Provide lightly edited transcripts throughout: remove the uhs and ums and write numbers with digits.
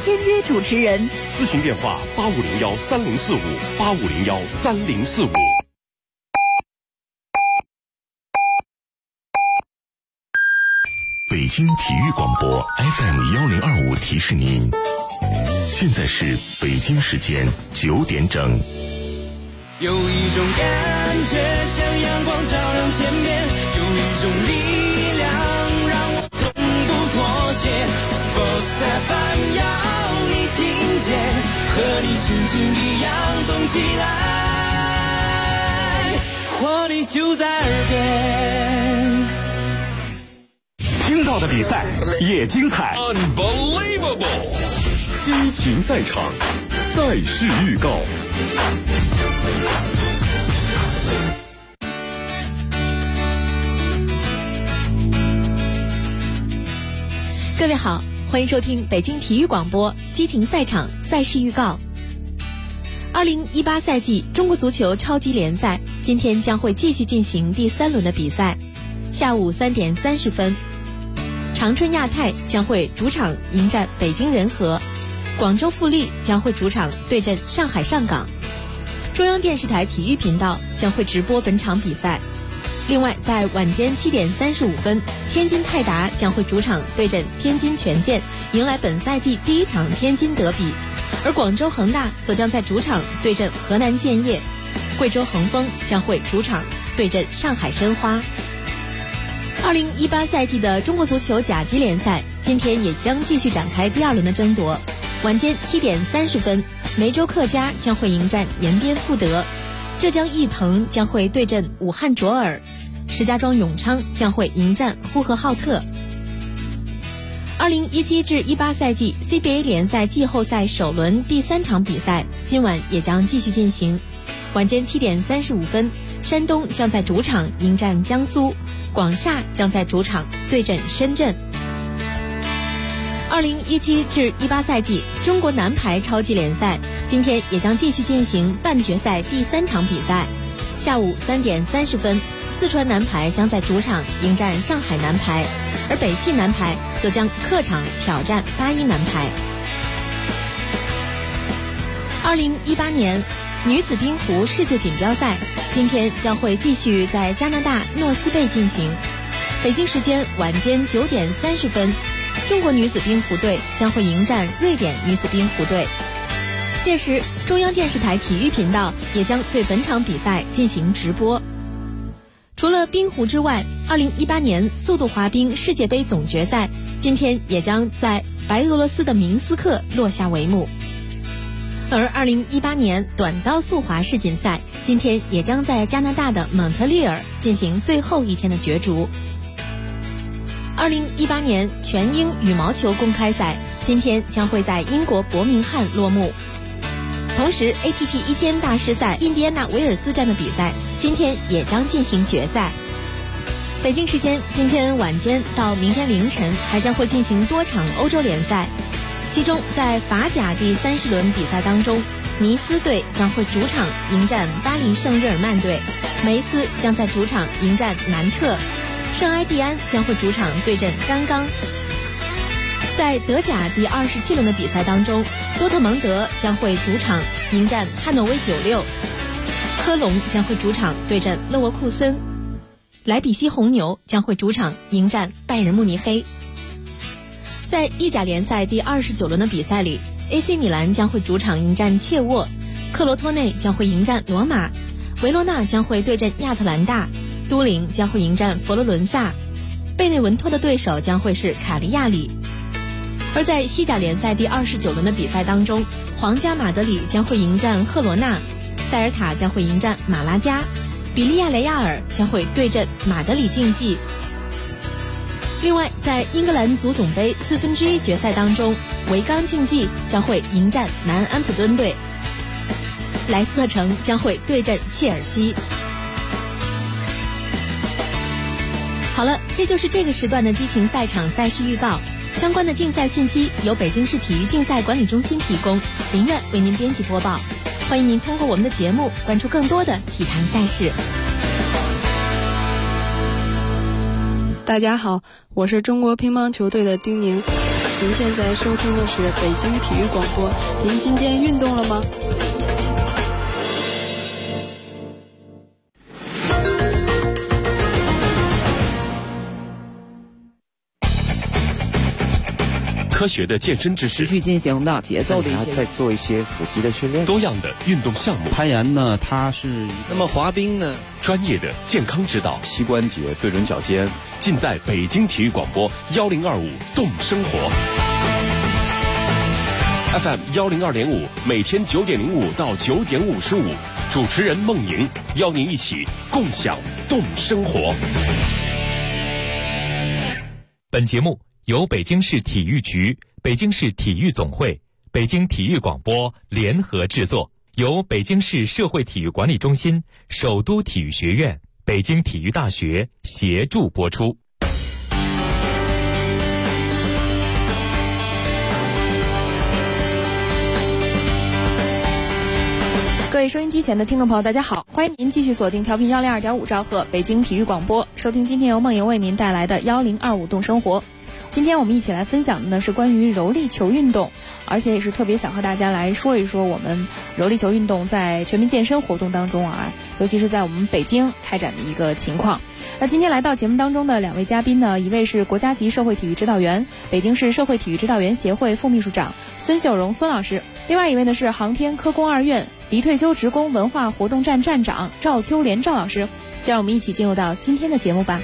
签约主持人。 咨询电话85013045，85013045。 北京体育广播 FM1025提示您，现在是北京时间9点整。 有一种感觉像阳光照亮天边，有一种力量让我从不妥协。Sports FM 要你听见，和你心情一样动起来，活力就在耳边。 听到的比赛也精彩 Unbelievable， 激情赛场，赛事预告。 各位好，欢迎收听北京体育广播激情赛场赛事预告。2018赛季中国足球超级联赛今天将会继续进行第3轮的比赛，下午3点30分。长春亚泰将会主场迎战北京人和，广州富力将会主场对阵上海上港。中央电视台体育频道将会直播本场比赛。另外，在晚间7点35分，天津泰达将会主场对阵天津权健，迎来本赛季第1场天津德比。而广州恒大则将在主场对阵河南建业，贵州恒丰将会主场对阵上海申花。2018赛季的中国足球甲级联赛今天也将继续展开第2轮的争夺。晚间7点30分，梅州客家将会迎战延边富德，浙江毅腾将会对阵武汉卓尔，石家庄永昌将会迎战呼和浩特。2017至18赛季 CBA 联赛季后赛首轮第3场比赛今晚也将继续进行。晚间7点35分，山东将在主场迎战江苏，广厦将在主场对阵深圳。2017至18赛季中国男排超级联赛今天也将继续进行半决赛第3场比赛。下午3点30分，四川男排将在主场迎战上海男排，而北汽男排则将客场挑战81男排。2018年女子冰壶世界锦标赛今天将会继续在加拿大诺斯贝进行。北京时间晚间9点30分，中国女子冰壶队将会迎战瑞典女子冰壶队。届时，中央电视台体育频道也将对本场比赛进行直播。除了冰壶之外，2018年速度滑冰世界杯总决赛今天也将在白俄罗斯的明斯克落下帷幕。而2018年短道速滑世锦赛今天也将在加拿大的蒙特利尔进行最后一天的角逐。2018年全英羽毛球公开赛今天将会在英国伯明翰落幕。同时 ATP 1000大师赛印第安纳维尔斯站的比赛今天也将进行决赛。北京时间今天晚间到明天凌晨还将会进行多场欧洲联赛，其中在法甲第30轮比赛当中，尼斯队将会主场迎战巴黎圣日耳曼队，梅斯将在主场迎战南特，圣埃蒂安将会主场对阵甘冈。在德甲第27轮的比赛当中，多特蒙德将会主场迎战汉诺威96，科隆将会主场对阵勒沃库森，莱比锡红牛将会主场迎战拜仁慕尼黑。在意甲联赛第29轮的比赛里， AC 米兰将会主场迎战切沃，克罗托内将会迎战罗马，维罗纳将会对阵亚特兰大，都灵将会迎战佛罗伦萨，贝内文托的对手将会是卡利亚里。而在西甲联赛第29轮的比赛当中，皇家马德里将会迎战赫罗纳，塞尔塔将会迎战马拉加，比利亚雷亚尔将会对阵马德里竞技。另外，在英格兰足总杯1/4决赛当中，维冈竞技将会迎战南安普敦队，莱斯特城将会对阵切尔西。好了，这就是这个时段的激情赛场赛事预告。相关的竞赛信息由北京市体育竞赛管理中心提供，林苑为您编辑播报。欢迎您通过我们的节目关注更多的体坛赛事。 大家好，我是中国乒乓球队的丁宁。 您现在收听的是北京体育广播。您今天运动了吗？ 科学的健身知识， 持续进行的节奏的一些， 再做一些腹肌的训练， 多样的运动项目。 攀岩呢，它是那么滑冰呢， 专业的健康指导， 膝关节对准脚尖， 尽在北京体育广播1025动生活 FM 102.5，每天9点05到9点55，主持人孟莹邀您一起共享动生活。 本节目由北京市体育局、北京市体育总会、北京体育广播联合制作，由北京市社会体育管理中心、首都体育学院、北京体育大学协助播出。 各位收音机前的听众朋友，大家好，欢迎您继续锁定调频102.5兆赫北京体育广播，收听今天由梦莹为您带来的1025动生活。今天我们一起来分享的呢是关于柔力球运动，而且也是特别想和大家来说一说我们柔力球运动在全民健身活动当中啊，尤其是在我们北京开展的一个情况。那今天来到节目当中的两位嘉宾呢，一位是国家级社会体育指导员、北京市社会体育指导员协会副秘书长孙秀荣孙老师，另外一位呢是航天科工二院离退休职工文化活动站站长赵秋莲赵老师。就让我们一起进入到今天的节目吧。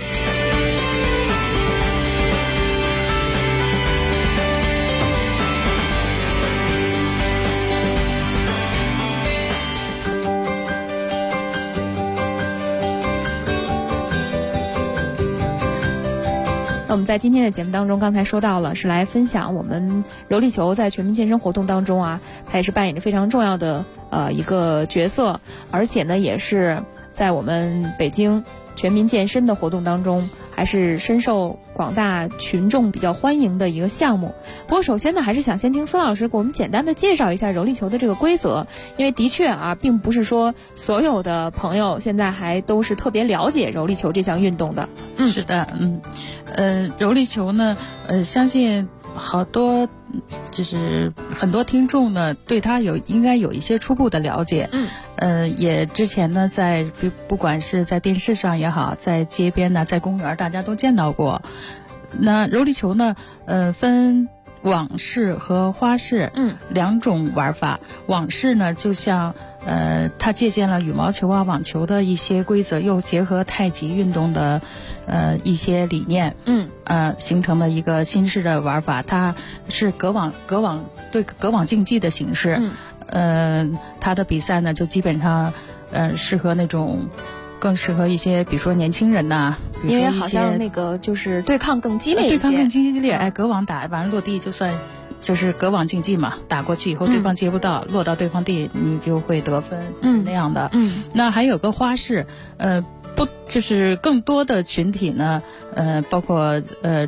我们在今天的节目当中，刚才说到了是来分享我们柔力球在全民健身活动当中啊，它也是扮演着非常重要的一个角色，而且呢也是在我们北京全民健身的活动当中，还是深受广大群众比较欢迎的一个项目。不过首先呢，还是想先听孙老师给我们简单的介绍一下柔力球的这个规则，因为的确啊，并不是说所有的朋友现在还都是特别了解柔力球这项运动的。 是的，柔力球呢，相信好多就是很多听众呢对它应该有一些初步的了解。也之前呢在不管是在电视上也好，在街边呢，在公园大家都见到过。那柔力球呢分网式和花式两种玩法。网式呢就像它借鉴了羽毛球啊、网球的一些规则，又结合太极运动的一些理念，形成了一个新式的玩法。它是隔网竞技的形式。它的比赛呢就基本上适合那种更适合一些比如说年轻人呐， 因为好像那个就是对抗更激烈一些， 对抗更激烈。隔网打完落地就算就是隔网竞技嘛，打过去以后对方接不到，落到对方地你就会得分，那样的。那还有个花式，就是更多的群体呢，包括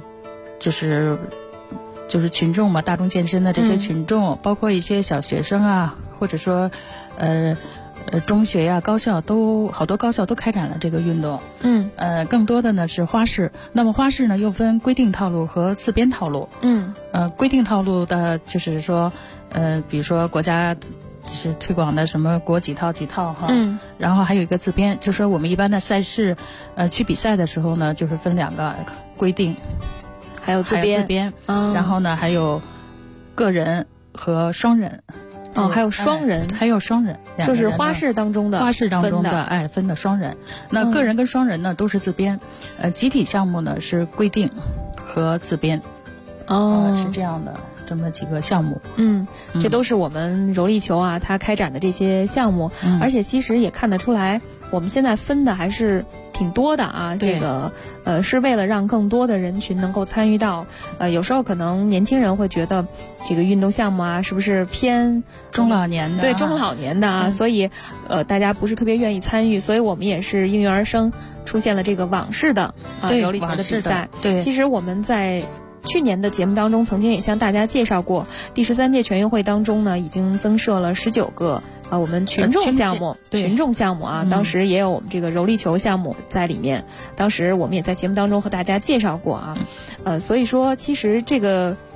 就是群众嘛，大众健身的这些群众，包括一些小学生啊，或者说中学呀、高校都好多高校都开展了这个运动。更多的呢是花式。那么花式呢又分规定套路和自编套路。规定套路的就是说比如说国家就是推广的什么国几套哈。然后还有一个自编，就是说我们一般的赛事去比赛的时候呢，就是分两个规定， 还有自编。 然后呢还有个人和双人。 还有双人，就是花式当中的分的双人。那个人跟双人呢都是自编，集体项目呢是规定和自编。是这样的，这么几个项目。 这都是我们柔力球啊它开展的这些项目。而且其实也看得出来，我们现在分的还是挺多的啊。这个是为了让更多的人群能够参与到。有时候可能年轻人会觉得这个运动项目啊是不是偏中老年的？ 对，中老年的啊。所以大家不是特别愿意参与，所以我们也是应运而生，出现了这个网式的柔力球的比赛。 对， 其实我们在去年的节目当中曾经也向大家介绍过，第13届全运会当中呢已经增设了19个我们群众项目啊。当时也有我们这个柔力球项目在里面，当时我们也在节目当中和大家介绍过啊。所以说其实这个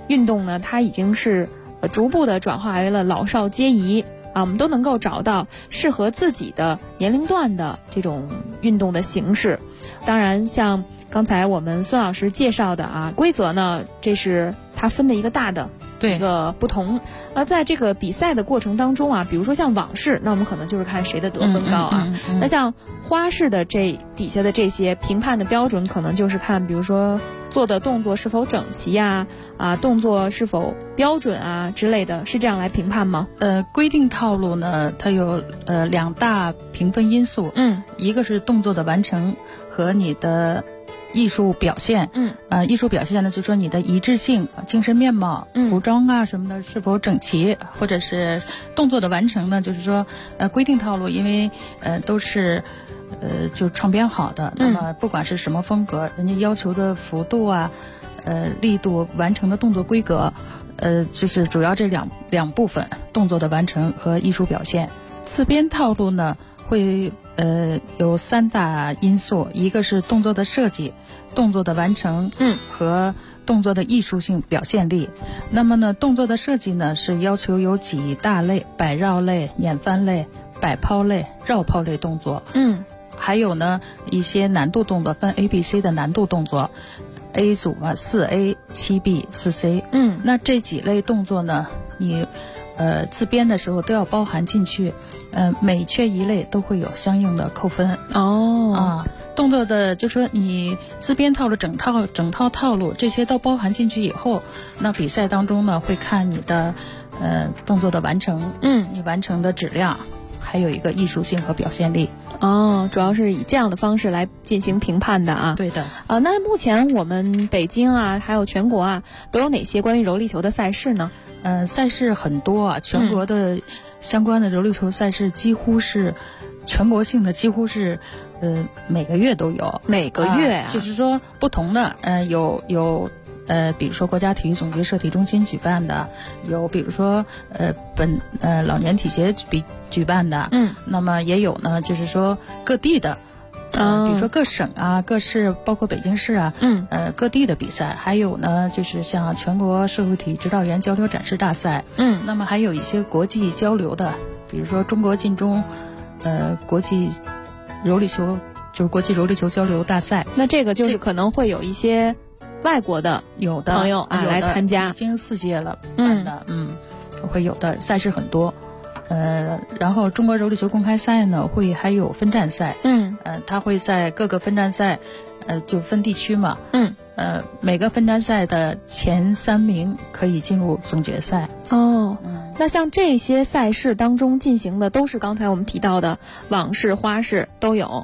运动呢，它已经是逐步的转化为了老少皆宜啊，我们都能够找到适合自己的年龄段的这种运动的形式。当然，像刚才我们孙老师介绍的啊，规则呢，这是它分的一个大的一个不同。在这个比赛的过程当中啊，比如说像网式，那我们可能就是看谁的得分高啊。那像花式的这底下的这些评判的标准，可能就是看，比如说做的动作是否整齐呀，动作是否标准啊之类的，是这样来评判吗？ 规定套路呢，它有2大评分因素，一个是动作的完成和你的艺术表现，艺术表现呢，就是说你的一致性、精神面貌、服装啊什么的是否整齐，或者是动作的完成呢，就是说规定套路，因为都是就创编好的，那么不管是什么风格，人家要求的幅度啊、力度、完成的动作规格，就是主要这两部分，动作的完成和艺术表现。自编套路呢，会有3大因素，一个是动作的设计、动作的完成，和动作的艺术性表现力。那么呢，动作的设计呢，是要求有几大类：摆绕类、碾翻类、摆抛类、绕抛类动作。还有呢，一些难度动作，分 A、B、C 的难度动作。A 组嘛，4A、7B、4C。那这几类动作呢，你自编的时候都要包含进去。每缺一类都会有相应的扣分。动作的就说你自编套路整套套路这些都包含进去以后，那比赛当中呢会看你的动作的完成，你完成的质量，还有一个艺术性和表现力。 主要是以这样的方式来进行评判的啊。 对的。 那目前我们北京啊，还有全国啊，都有哪些关于柔力球的赛事呢？ 赛事很多啊，全国的相关的柔力球赛事几乎是全国性的，几乎是每个月都有。每个月就是说不同的，有比如说国家体育总局社体中心举办的，有比如说老年体协举办的，那么也有呢，就是说各地的。比如说各省啊、各市，包括北京市啊，各地的比赛，还有呢，就是像全国社会体育指导员交流展示大赛，那么还有一些国际交流的，比如说中国晋中，国际柔力球，就是国际柔力球交流大赛。 那这个就是可能会有一些外国的有的朋友啊来参加， 已经4届了办的，会有的赛事很多。然后中国柔力球公开赛呢，还有分站赛，它会在各个分站赛，就分地区嘛，每个分站赛的前3名可以进入总决赛。 那像这些赛事当中进行的都是刚才我们提到的网式、花式都有。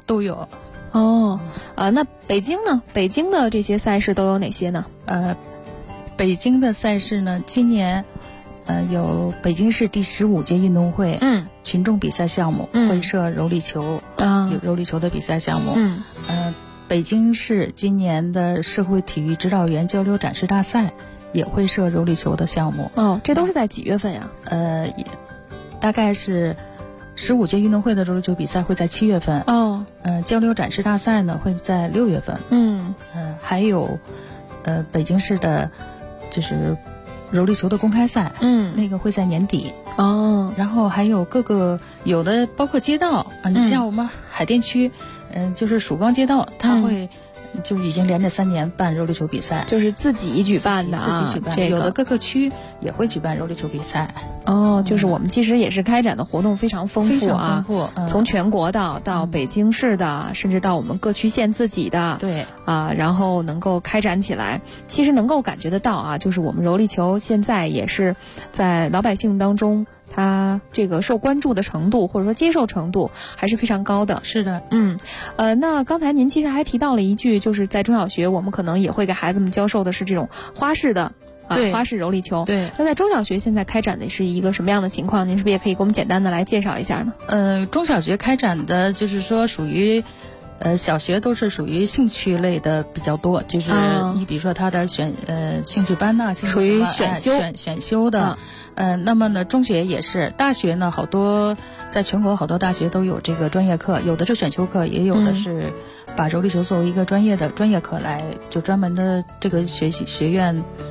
那北京呢？北京的这些赛事都有哪些呢？ 北京的赛事呢，今年有北京市第15届运动会，群众比赛项目会设柔力球，有柔力球的比赛项目。北京市今年的社会体育指导员交流展示大赛也会设柔力球的项目。 这都是在几月份呀？ 大概是15届运动会的柔力球比赛会在7月份。交流展示大赛呢会在6月份。还有北京市的就是柔力球的公开赛，那个会在年底。然后还有各个有的包括街道你像我们海淀区，就是曙光街道，它会就是已经连着3年办柔力球比赛， 就是自己举办的， 自己举办。有的各个区也会举办柔力球比赛。 就是我们其实也是开展的活动非常丰富啊，从全国到北京市的，甚至到我们各区县自己的， 对然后能够开展起来。其实能够感觉得到啊，就是我们柔力球现在也是在老百姓当中，它这个受关注的程度或者说接受程度还是非常高的。 是的。 那刚才您其实还提到了一句，就是在中小学我们可能也会给孩子们教授的是这种花式的花式柔力球。 对。 那在中小学现在开展的是一个什么样的情况？您是不是也可以给我们简单的来介绍一下呢？ 中小学开展的就是说属于小学都是属于兴趣类的比较多，就是你比如说他的兴趣班呐， 属于选修的。那么呢，中学也是，大学呢好多在全国好多大学都有这个专业课，有的是选修课，也有的是把柔力球作为一个专业课来，就专门的这个学院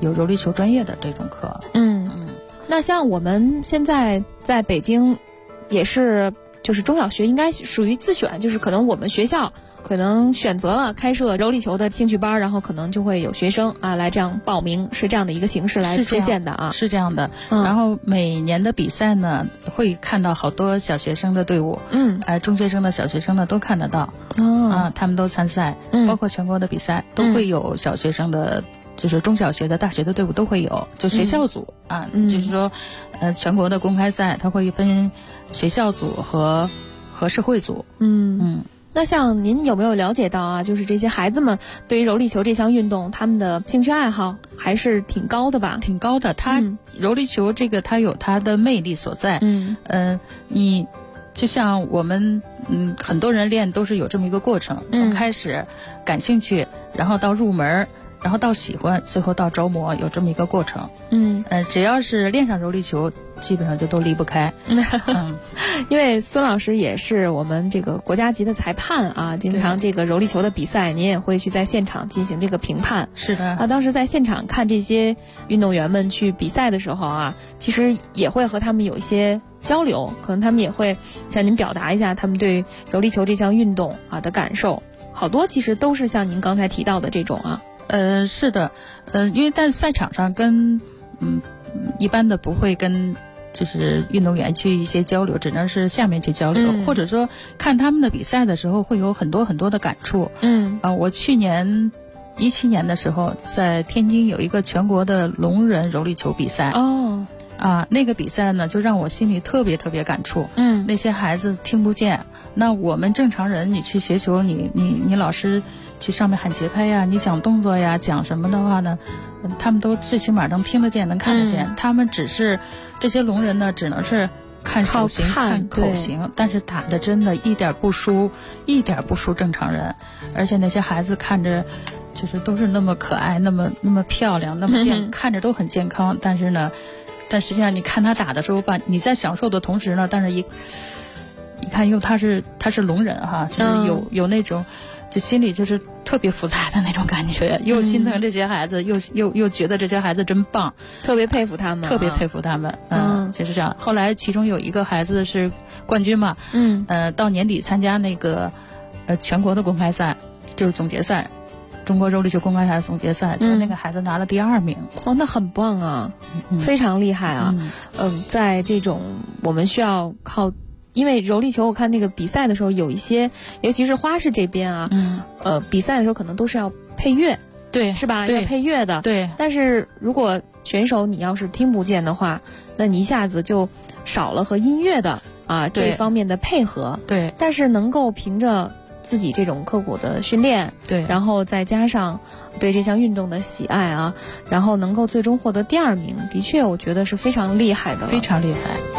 有柔力球专业的这种课。 那像我们现在在北京也是就是中小学应该属于自选，就是可能我们学校可能选择了开设柔力球的兴趣班，然后可能就会有学生啊来这样报名，是这样的一个形式来出现的啊。 是这样的。然后每年的比赛呢，会看到好多小学生的队伍，中学生的小学生呢都看得到。他们都参赛，包括全国的比赛都会有小学生的。就是中小学的、大学的队伍都会有，就学校组就是说，全国的公开赛它会分学校组和社会组。 那像您有没有了解到啊？就是这些孩子们对于柔力球这项运动，他们的兴趣爱好还是挺高的吧？ 挺高的。它柔力球这个它有它的魅力所在。你就像我们很多人练都是有这么一个过程，从开始感兴趣，然后到入门。然后到喜欢，最后到着魔，有这么一个过程。只要是练上柔力球，基本上就都离不开。 因为孙老师也是我们这个国家级的裁判啊，经常这个柔力球的比赛，您也会去在现场进行这个评判。 是的啊，当时在现场看这些运动员们去比赛的时候啊，其实也会和他们有一些交流，可能他们也会向您表达一下他们对柔力球这项运动啊的感受。好多其实都是像您刚才提到的这种啊。 是的，因为在赛场上跟一般的不会跟就是运动员去一些交流，只能是下面去交流，或者说看他们的比赛的时候会有很多很多的感触。我去年17年的时候在天津有一个全国的聋人柔力球比赛。那个比赛呢就让我心里特别特别感触。那些孩子听不见，那我们正常人你去学球，你老师去上面喊节拍呀，你讲动作呀，讲什么的话呢，他们都最起码能听得见，能看得见。他们只是这些聋人呢，只能是看手型、看口型，但是打的真的一点不输正常人。而且那些孩子看着就是都是那么可爱，那么漂亮，那么看着都很健康。但实际上你看他打的时候吧，你在享受的同时呢，但是一看又他是聋人哈，就是有那种。就心里就是特别复杂的那种感觉，又心疼这些孩子，又觉得这些孩子真棒， 特别佩服他们， 特别佩服他们。就是这样。后来其中有一个孩子是冠军嘛，到年底参加那个全国的公开赛，就是总决赛，中国柔力球公开赛总决赛，就那个孩子拿了第2名。 那很棒啊，非常厉害啊。在这种我们需要靠。因为柔力球我看那个比赛的时候有一些，尤其是花市这边啊，比赛的时候可能都是要配乐， 对， 是吧？要配乐的， 对。 但是如果选手你要是听不见的话，那你一下子就少了和音乐的这方面的配合， 对。 但是能够凭着自己这种刻苦的训练， 对， 然后再加上对这项运动的喜爱啊，然后能够最终获得第2名，的确我觉得是非常厉害的， 非常厉害。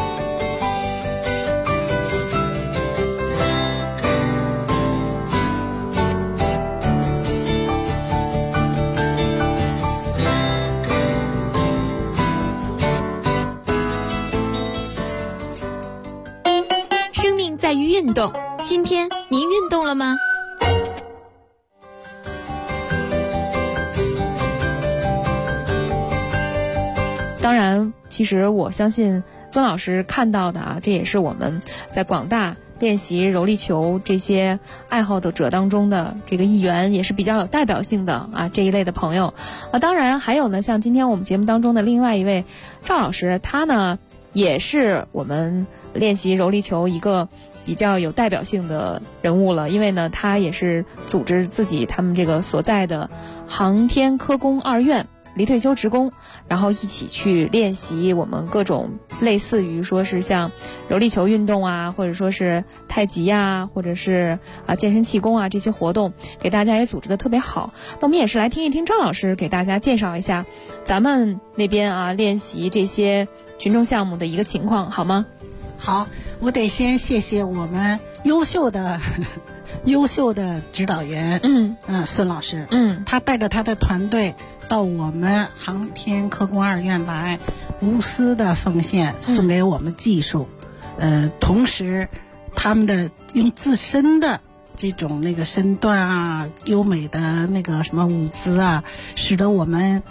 在于运动，今天您运动了吗？ 当然，其实我相信孙老师看到的啊，这也是我们在广大练习柔力球这些爱好者当中的这个一员，也是比较有代表性的啊这一类的朋友啊。当然还有呢，像今天我们节目当中的另外一位赵老师，他呢也是我们练习柔力球一个比较有代表性的人物了，因为呢他也是组织自己他们这个所在的航天科工2院离退休职工，然后一起去练习我们各种类似于说是像柔力球运动啊，或者说是太极啊，或者是健身气功啊，这些活动给大家也组织的特别好。那我们也是来听一听赵老师给大家介绍一下咱们那边练习这些群众项目的一个情况，好吗？ 好，我得先谢谢我们优秀的指导员，孙老师，他带着他的团队到我们航天科工2院来，无私的奉献，送给我们技术，同时他们的用自身的这种身段啊，优美的什么舞姿啊，使得我们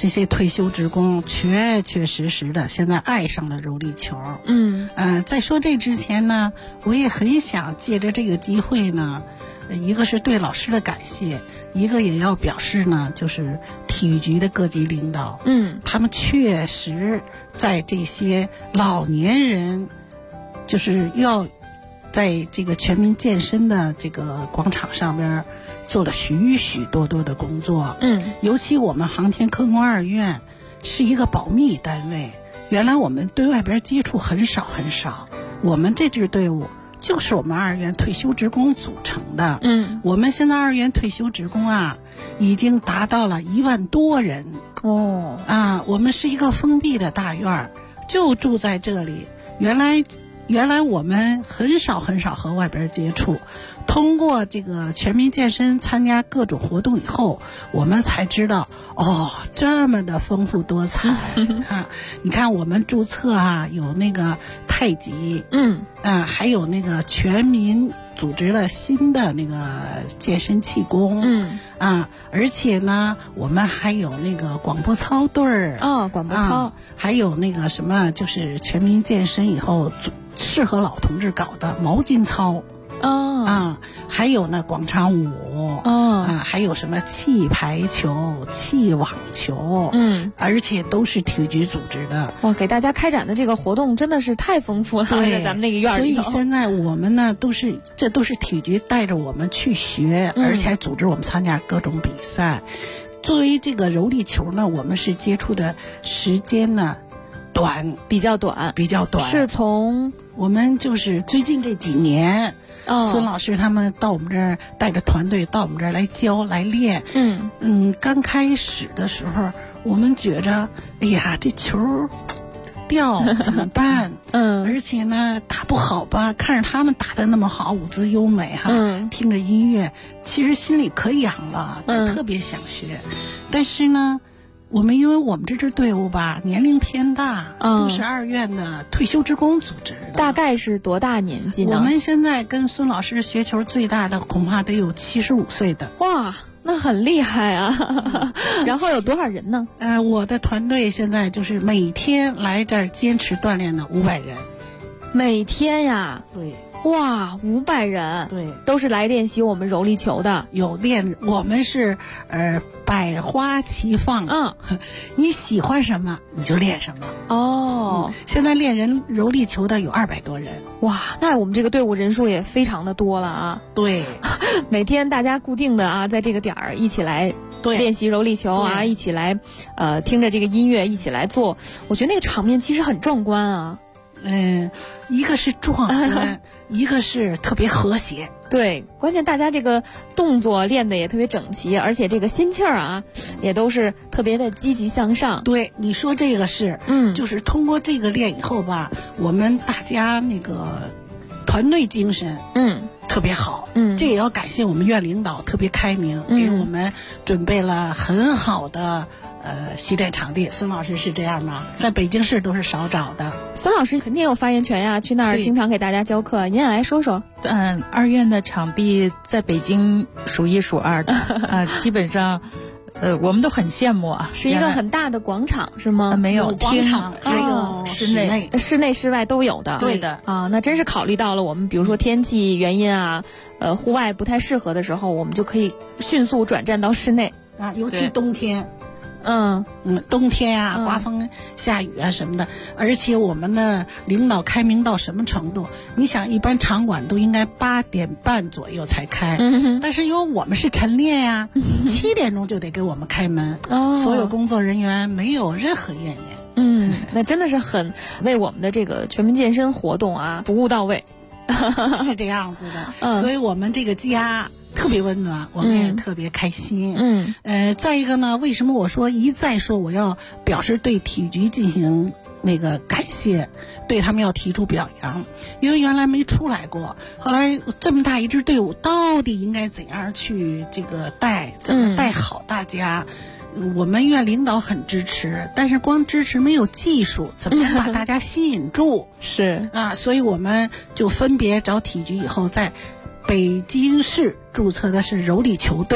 这些退休职工确确实实的现在爱上了柔力球。在说这之前呢，我也很想借着这个机会呢，一个是对老师的感谢，一个也要表示呢，就是体育局的各级领导，他们确实在这些老年人，就是要在这个全民健身的这个广场上边做了许许多多的工作。尤其我们航天科工二院是一个保密单位，原来我们对外边接触很少很少，我们这支队伍就是我们二院退休职工组成的。我们现在二院退休职工啊，已经达到了1万多人。我们是一个封闭的大院，就住在这里。原来我们很少和外边接触，通过这个全民健身参加各种活动以后，我们才知道这么的丰富多彩。你看我们注册啊，有那个太极，还有那个全民组织了新的那个健身气功，而且呢，我们还有那个广播操队儿， 广播操， 还有那个什么，就是全民健身以后适合老同志搞的毛巾操。还有呢广场舞，还有什么气排球、气网球，而且都是体育局组织的。 哇，给大家开展的这个活动真的是太丰富了，在咱们那个院里头。 所以现在我们呢，都是体育局带着我们去学，而且还组织我们参加各种比赛。作为这个柔力球呢，我们是接触的时间呢比较短， 是从我们就是最近这几年，孙老师他们到我们这儿带着团队到我们这儿来教来练。刚开始的时候，我们觉着，哎呀，这球掉怎么办？而且呢打不好吧，看着他们打得那么好，舞姿优美哈，听着音乐，其实心里可痒了，特别想学。但是呢，因为我们这支队伍吧，年龄偏大，都是二院的退休职工组织的。 大概是多大年纪呢？ 我们现在跟孙老师学球最大的恐怕得有75岁的。 哇，那很厉害啊！然后有多少人呢？ 我的团队现在就是每天来这儿坚持锻炼的500人。 每天呀？ 对。 哇，500人， 对， 都是来练习我们柔力球的。 有练，我们是百花齐放。你喜欢什么你就练什么。现在练柔力球的有200多人。 哇，那我们这个队伍人数也非常的多了啊。 对， 每天大家固定的啊，在这个点儿一起来练习柔力球啊，一起来听着这个音乐一起来做，我觉得那个场面其实很壮观啊。 一个是壮观，一个是特别和谐。 对，关键大家这个动作练得也特别整齐，而且这个心气儿啊，也都是特别的积极向上。 对，你说这个是，就是通过这个练以后吧，我们大家那个团队精神，特别好。这也要感谢我们院领导特别开明，给我们准备了很好的习练场地。孙老师是这样吗？在北京市都是少找的。 孙老师肯定有发言权呀，去那儿经常给大家教课，您也来说说。 二院的场地在北京数1数2的，基本上。我们都很羡慕啊， 是一个很大的广场是吗？ 没有广场，还有室内室外都有的。 对的啊，那真是考虑到了我们，比如说天气原因啊，户外不太适合的时候，我们就可以迅速转战到室内啊，尤其冬天。冬天啊，刮风下雨啊什么的，而且我们的领导开明到什么程度？你想，一般场馆都应该8点半左右才开，但是因为我们是晨练呀，7点钟就得给我们开门，所有工作人员没有任何怨言。 那真的是很为我们的这个全民健身活动啊服务到位， 是这样子的。所以我们这个家特别温暖，我们也特别开心。再一个呢，为什么我再说我要表示对体育局进行那个感谢，对他们要提出表扬，因为原来没出来过，后来这么大一支队伍，到底应该怎样去这个带，怎么带好大家？我们院领导很支持，但是光支持没有技术，怎么把大家吸引住？ 是啊，所以我们就分别找体育局以后在北京市注册的是柔力球队，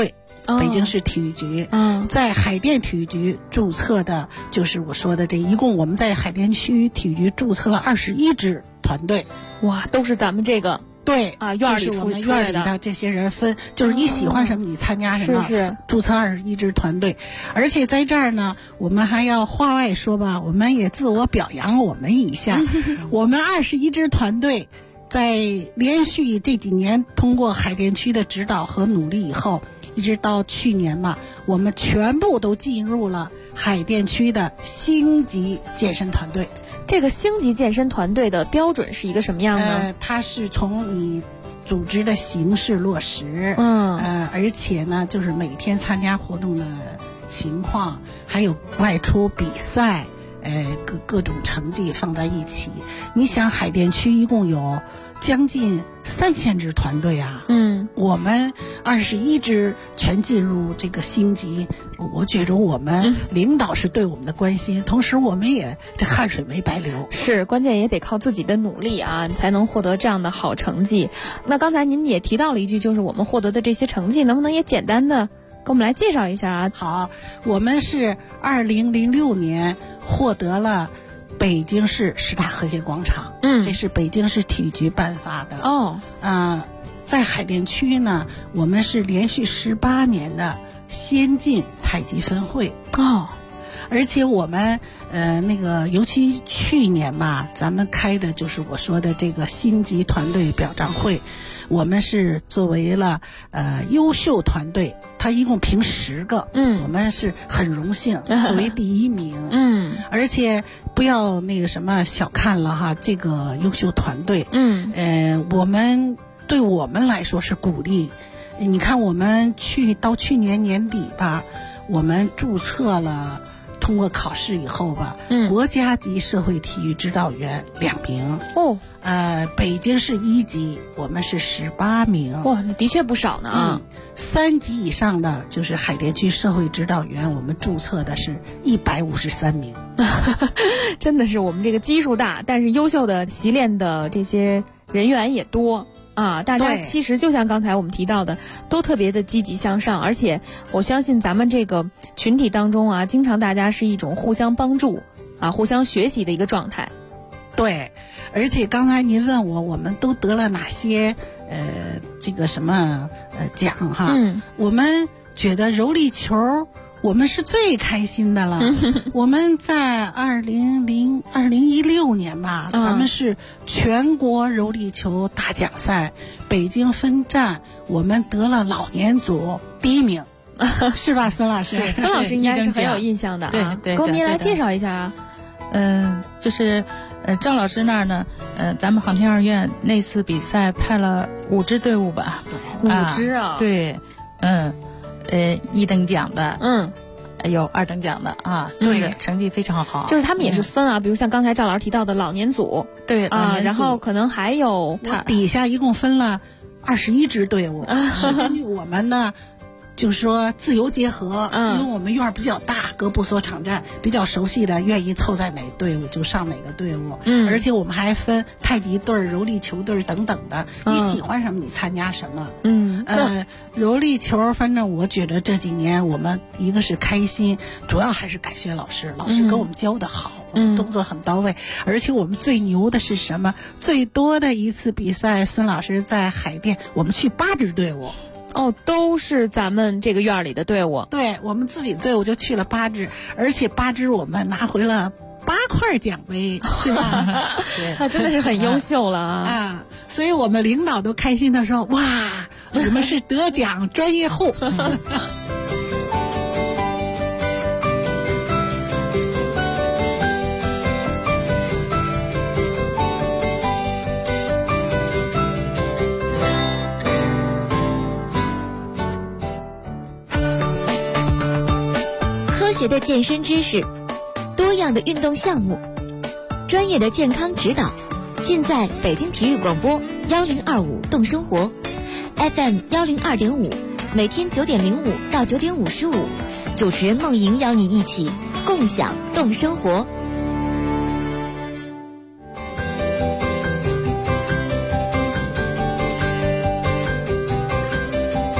北京市体育局，在海淀体育局注册的，就是我说的这一共我们在海淀区体育局注册了21支团队。 哇，都是咱们这个。 对啊，院里就是我们院里的这些人分，就是你喜欢什么，你参加什么， 是注册21支团队。而且在这儿呢，我们还要话外说吧，我们也自我表扬我们一下。我们21支团队在连续这几年通过海淀区的指导和努力以后，一直到去年嘛，我们全部都进入了海淀区的星级健身团队。 这个星级健身团队的标准是一个什么样呢？ 它是从你组织的形式落实，而且呢，就是每天参加活动的情况，还有外出比赛，各种成绩放在一起。你想，海淀区一共有将近3000支团队啊，我们21支全进入这个星级，我觉着我们领导是对我们的关心，同时我们也这汗水没白流。 是，关键也得靠自己的努力啊，你才能获得这样的好成绩。那刚才您也提到了一句，就是我们获得的这些成绩，能不能也简单的给我们来介绍一下啊？ 好，我们是2006年获得了北京市10大和谐广场，这是北京市体育局颁发的。在海淀区呢，我们是连续18年的先进太极分会。而且我们尤其去年吧，咱们开的就是我说的这个星级团队表彰会，我们是作为了优秀团队，它一共评10个，我们是很荣幸作为第1名，而且不要小看了哈这个优秀团队，对我们来说是鼓励。你看，我们到去年年底吧，我们注册了。通过考试以后吧，国家级社会体育指导员2名，北京市1级我们是18名， 哇，那的确不少呢啊。 3级以上的就是海淀区社会指导员，我们注册的是153名， 真的是我们这个基数大，但是优秀的习练的这些人员也多。大家其实就像刚才我们提到的，都特别的积极向上，而且我相信咱们这个群体当中啊，经常大家是一种互相帮助互相学习的一个状态。 对，而且刚才您问我们都得了哪些奖哈？我们觉得柔力球我们是最开心的了。我们在2016年吧，咱们是全国柔力球大奖赛北京分站，我们得了老年组第1名，是吧，孙老师？ 孙老师应该是很有印象的啊， 对， 给我们来介绍一下啊。 就是赵老师那儿呢，咱们航天二院那次比赛派了5支队伍吧 ，5支啊， 对，1等奖的，有2等奖的啊，对，成绩非常好。 就是他们也是分啊，比如像刚才赵老师提到的老年组， 对啊， 然后可能还有底下一共分了21支队伍，根据我们呢。就是说自由结合，因为我们院比较大，各部所场站比较熟悉的，愿意凑在哪个队伍就上哪个队伍。而且我们还分太极队、柔力球队等等的，你喜欢什么你参加什么。柔力球，反正我觉得这几年我们一个是开心，主要还是感谢老师给我们教的好，动作很到位。而且我们最牛的是什么？最多的一次比赛，孙老师在海淀，我们去8支队伍。 都是咱们这个院里的队伍。 对，我们自己队伍就去了8支，而且8支我们拿回了8块奖杯，是吧？ 那真的是很优秀了啊！ 所以我们领导都开心的说：“哇，我们是得奖专业户。” 科学的健身知识，多样的运动项目，专业的健康指导，尽在北京体育广播1025动生活 FM 102.5，每天9点05到9点55，主持人梦莹邀你一起共享动生活。 就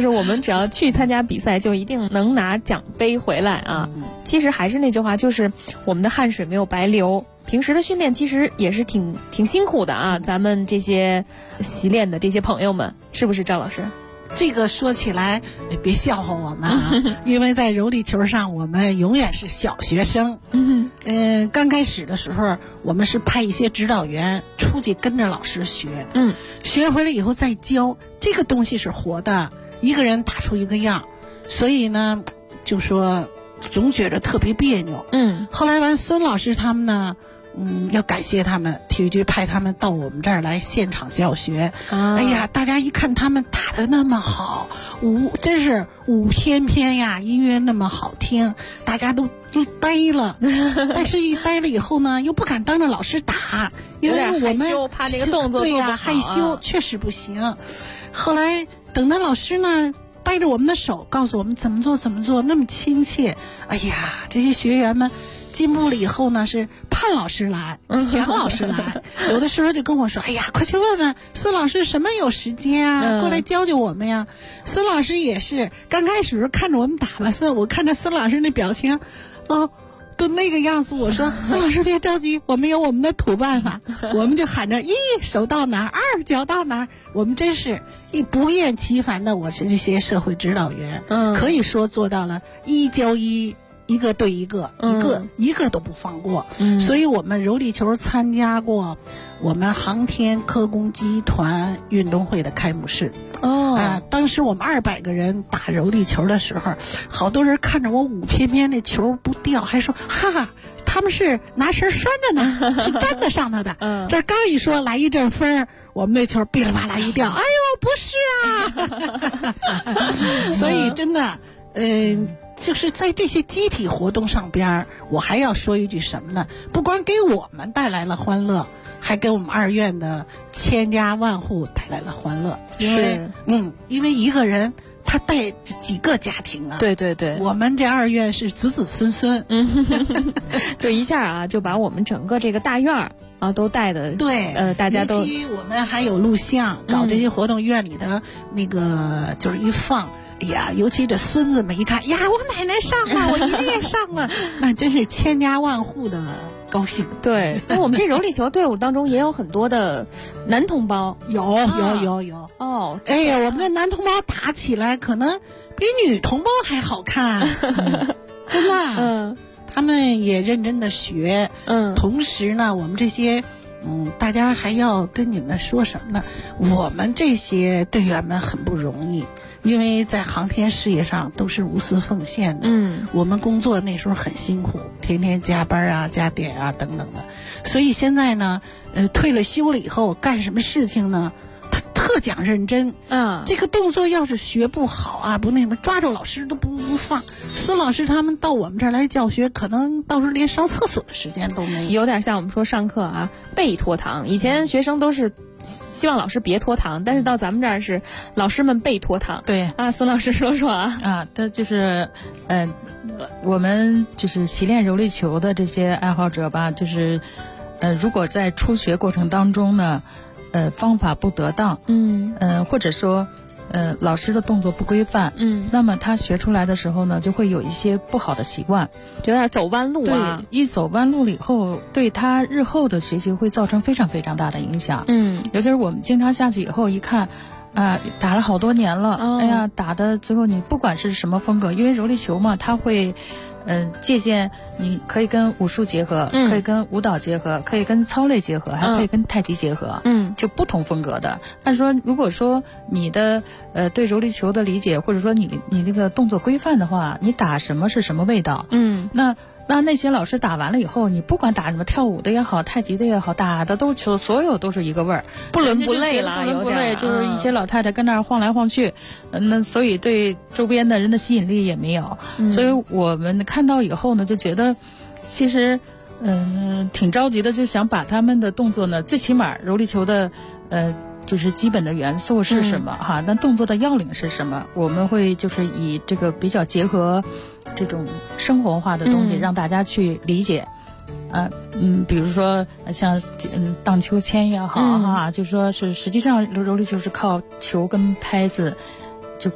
就是我们只要去参加比赛，就一定能拿奖杯回来啊。其实还是那句话，就是我们的汗水没有白流。平时的训练其实也是挺辛苦的啊，咱们这些习练的这些朋友们，是不是赵老师？ 这个说起来别笑话我们啊，因为在柔力球上我们永远是小学生。刚开始的时候我们是派一些指导员出去跟着老师学，学回来以后再教。这个东西是活的，一个人打出一个样，所以呢就说总觉得特别别扭。后来孙老师他们呢要感谢他们，体育局派他们到我们这儿来现场教学。哎呀，大家一看他们打得那么好，真是舞翩翩呀，音乐那么好听，大家都呆了。但是一呆了以后呢，又不敢当着老师打，因为我们怕那个动作对呀，害羞，确实不行。后来等到老师呢掰着我们的手，告诉我们怎么做，那么亲切。哎呀，这些学员们进步了以后呢，是盼老师来，想老师来。有的时候就跟我说：“哎呀，快去问问孙老师什么有时间啊，过来教教我们呀。”孙老师也是刚开始看着我们打吧，我看着孙老师那表情，都那个样子。我说：“孙老师别着急，我们有我们的土办法。”我们就喊着一手到哪儿，二脚到哪儿。我们真是不厌其烦的，我是这些社会指导员，可以说做到了一教一。一个对一个，一个都不放过。所以我们柔力球参加过我们航天科工集团运动会的开幕式。当时我们200个人打柔力球的时候，好多人看着我舞翩翩的球不掉，还说哈哈，他们是拿绳拴着呢，是粘得上头的。这刚一说来一阵风，我们那球哔哩吧啦一掉，哎呦，不是啊！所以真的，就是在这些集体活动上边，我还要说一句什么呢？不光给我们带来了欢乐，还给我们二院的千家万户带来了欢乐。因为一个人他带几个家庭啊。 对对对， 我们这二院是子子孙孙， 就一下啊，就把我们整个这个大院啊都带的。 对， 大家都。 尤其我们还有录像，搞这些活动，院里的那个就是一放。哎呀，尤其这孙子们一看呀，我奶奶上了，我爷爷上了，那真是千家万户的高兴。 对，那我们这柔力球队伍当中也有很多的男同胞， 有。 哦， 哎呀，我们的男同胞打起来可能比女同胞还好看，真的。他们也认真的学，同时呢，我们这些。大家还要跟你们说什么呢？我们这些队员们很不容易，因为在航天事业上都是无私奉献的。我们工作那时候很辛苦，天天加班啊、加点啊等等的。所以现在呢，退了休了以后干什么事情呢？他特讲认真。这个动作要是学不好啊，不那什么，抓住老师都不放。孙老师他们到我们这儿来教学，可能到时候连上厕所的时间都没有。 有点像我们说上课啊，被拖堂。以前学生都是希望老师别拖堂，但是到咱们这儿是老师们被拖堂。 对啊，孙老师说说啊。 他就是我们就是习练柔力球的这些爱好者吧，就是如果在初学过程当中呢，方法不得当，或者说老师的动作不规范，那么他学出来的时候呢，就会有一些不好的习惯， 有点走弯路啊。 对，一走弯路了以后，对他日后的学习会造成非常非常大的影响。尤其是我们经常下去以后一看，打了好多年了，哎呀，打的最后你不管是什么风格，因为柔力球嘛，它会。借鉴你可以跟武术结合，可以跟舞蹈结合，可以跟操类结合，还可以跟太极结合，就不同风格的。按说如果说你的对柔力球的理解，或者说你那个动作规范的话，你打什么是什么味道，那些老师打完了以后，你不管打什么跳舞的也好，太极的也好，打的都所有都是一个味儿， 不伦不类了， 不伦不类，就是一些老太太跟那儿晃来晃去，那所以对周边的人的吸引力也没有。所以我们看到以后呢，就觉得其实挺着急的，就想把他们的动作呢，最起码柔力球的就是基本的元素是什么哈？那动作的要领是什么？我们会就是以这个比较结合这种生活化的东西，让大家去理解。比如说像荡秋千也好哈，就说是实际上柔力球是靠球跟拍子就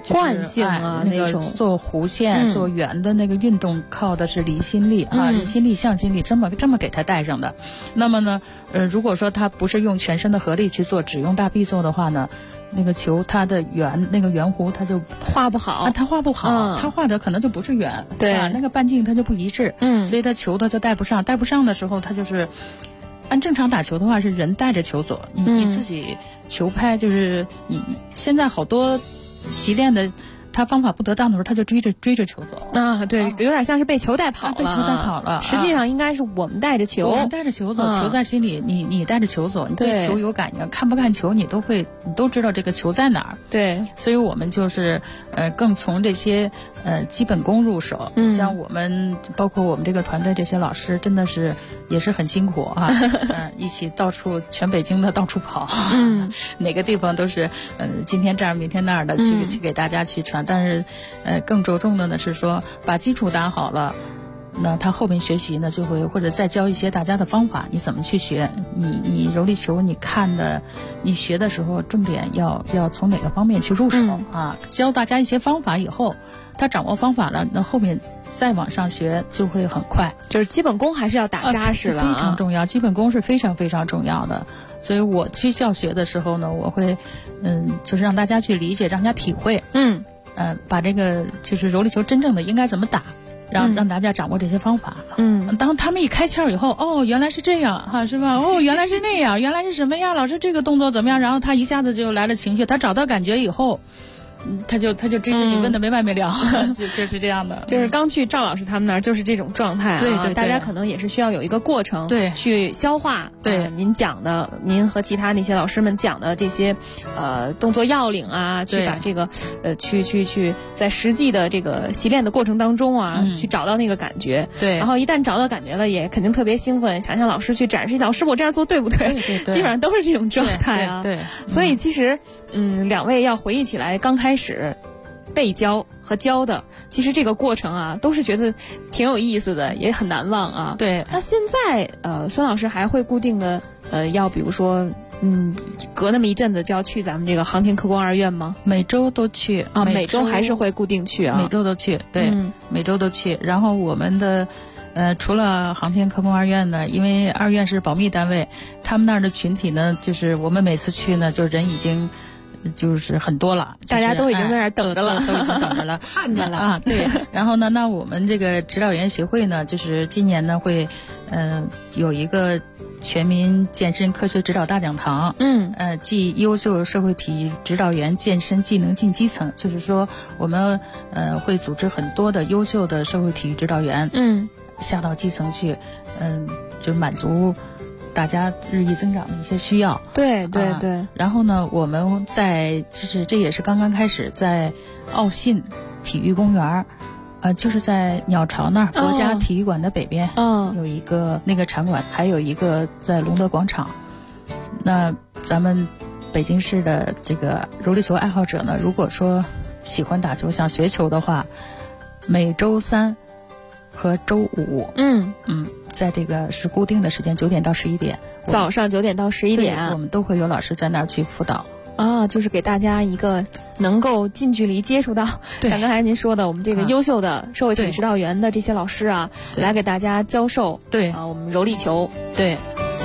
惯性啊， 那种做弧线、做圆的那个运动靠的是离心力啊，离心力、向心力这么给它带上的。那么呢，如果说他不是用全身的合力去做，只用大臂做的话呢，那个球它的那个圆弧它就画不好， 它画不好，它画的可能就不是圆， 对， 那个半径它就不一致，所以它球它就带不上的时候，它就是按正常打球的话是人带着球走，你自己球拍就是你现在好多习练的。他方法不得当的时候，他就追着球走啊，对，有点像是被球带跑了， 被球带跑了。 实际上应该是我们带着球， 我们带着球走，球在心里，你带着球走，你对球有感应，看不看球你都知道这个球在哪儿。 对， 所以我们就是更从这些基本功入手。像我们包括我们这个团队这些老师，真的是也是很辛苦啊，一起到处全北京的到处跑，哪个地方都是今天这儿明天那儿的去给大家去传。但是，更着重的呢是说把基础打好了，那他后面学习呢就会或者再教一些大家的方法，你怎么去学？你柔力球你看的，你学的时候重点要从哪个方面去入手啊？教大家一些方法以后，他掌握方法了，那后面再往上学就会很快。 就是基本功还是要打扎实了， 非常重要，基本功是非常非常重要的。所以我去教学的时候呢，我会就是让大家去理解，让大家体会，把这个就是柔力球真正的应该怎么打，让大家掌握这些方法。当他们一开窍以后，哦，原来是这样哈，是吧？哦，原来是那样，原来是什么呀？老师这个动作怎么样？然后他一下子就来了情绪，他找到感觉以后。他就追着你问的没完没了，就是这样的。 就是刚去赵老师他们那儿就是这种状态啊， 对， 大家可能也是需要有一个过程， 对， 去消化。 对， 您讲的，您和其他那些老师们讲的这些动作要领啊，去把这个去在实际的这个习练的过程当中啊，去找到那个感觉。 对， 然后一旦找到感觉了，也肯定特别兴奋，想向老师去展示，老师我这样做对不对？ 对， 基本上都是这种状态啊。 对， 所以其实两位要回忆起来刚开始被教和教的，其实这个过程啊，都是觉得挺有意思的，也很难忘啊。 对， 那现在孙老师还会固定的要比如说隔那么一阵子就要去咱们这个航天科工二院吗？ 每周都去啊，每周还是会固定去啊， 每周都去，对，每周都去。然后我们的除了航天科工二院呢，因为二院是保密单位，他们那儿的群体呢，就是我们每次去呢，就人已经就是很多了， 大家都已经在那儿等着了， 都已经等着了， 看着了啊。对，然后呢，那我们这个指导员协会呢，就是今年呢会有一个全民健身科学指导大讲堂，即优秀社会体育指导员健身技能进基层，就是说我们会组织很多的优秀的社会体育指导员，下到基层去，就满足大家日益增长的一些需要。 对。 然后呢，我们这也是刚刚开始，在奥信体育公园就是在鸟巢那儿，国家体育馆的北边，有一个那个场馆，还有一个在隆德广场。那咱们北京市的这个柔力球爱好者呢，如果说喜欢打球、想学球的话，每周三和周五，在这个是固定的时间，9点到11点， 早上9点到11点， 我们都会有老师在那儿去辅导。 就是给大家一个能够近距离接触到，像刚才您说的，我们这个优秀的社会体育指导员的这些老师啊，来给大家教授，我们柔力球， 对。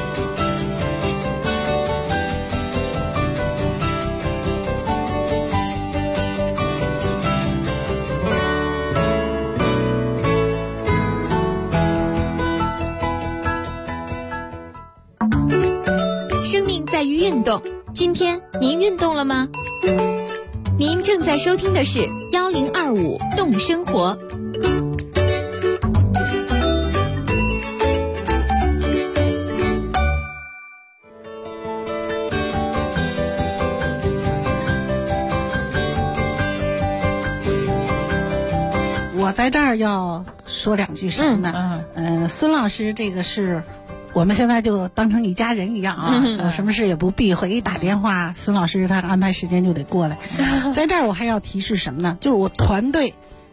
生命在于运动，今天您运动了吗？您正在收听的是1025动生活。 我在这儿要说两句什么呢？孙老师这个是我们现在就当成一家人一样啊，什么事也不避讳，一打电话，孙老师他安排时间就得过来。在这儿我还要提示什么呢？就是我团队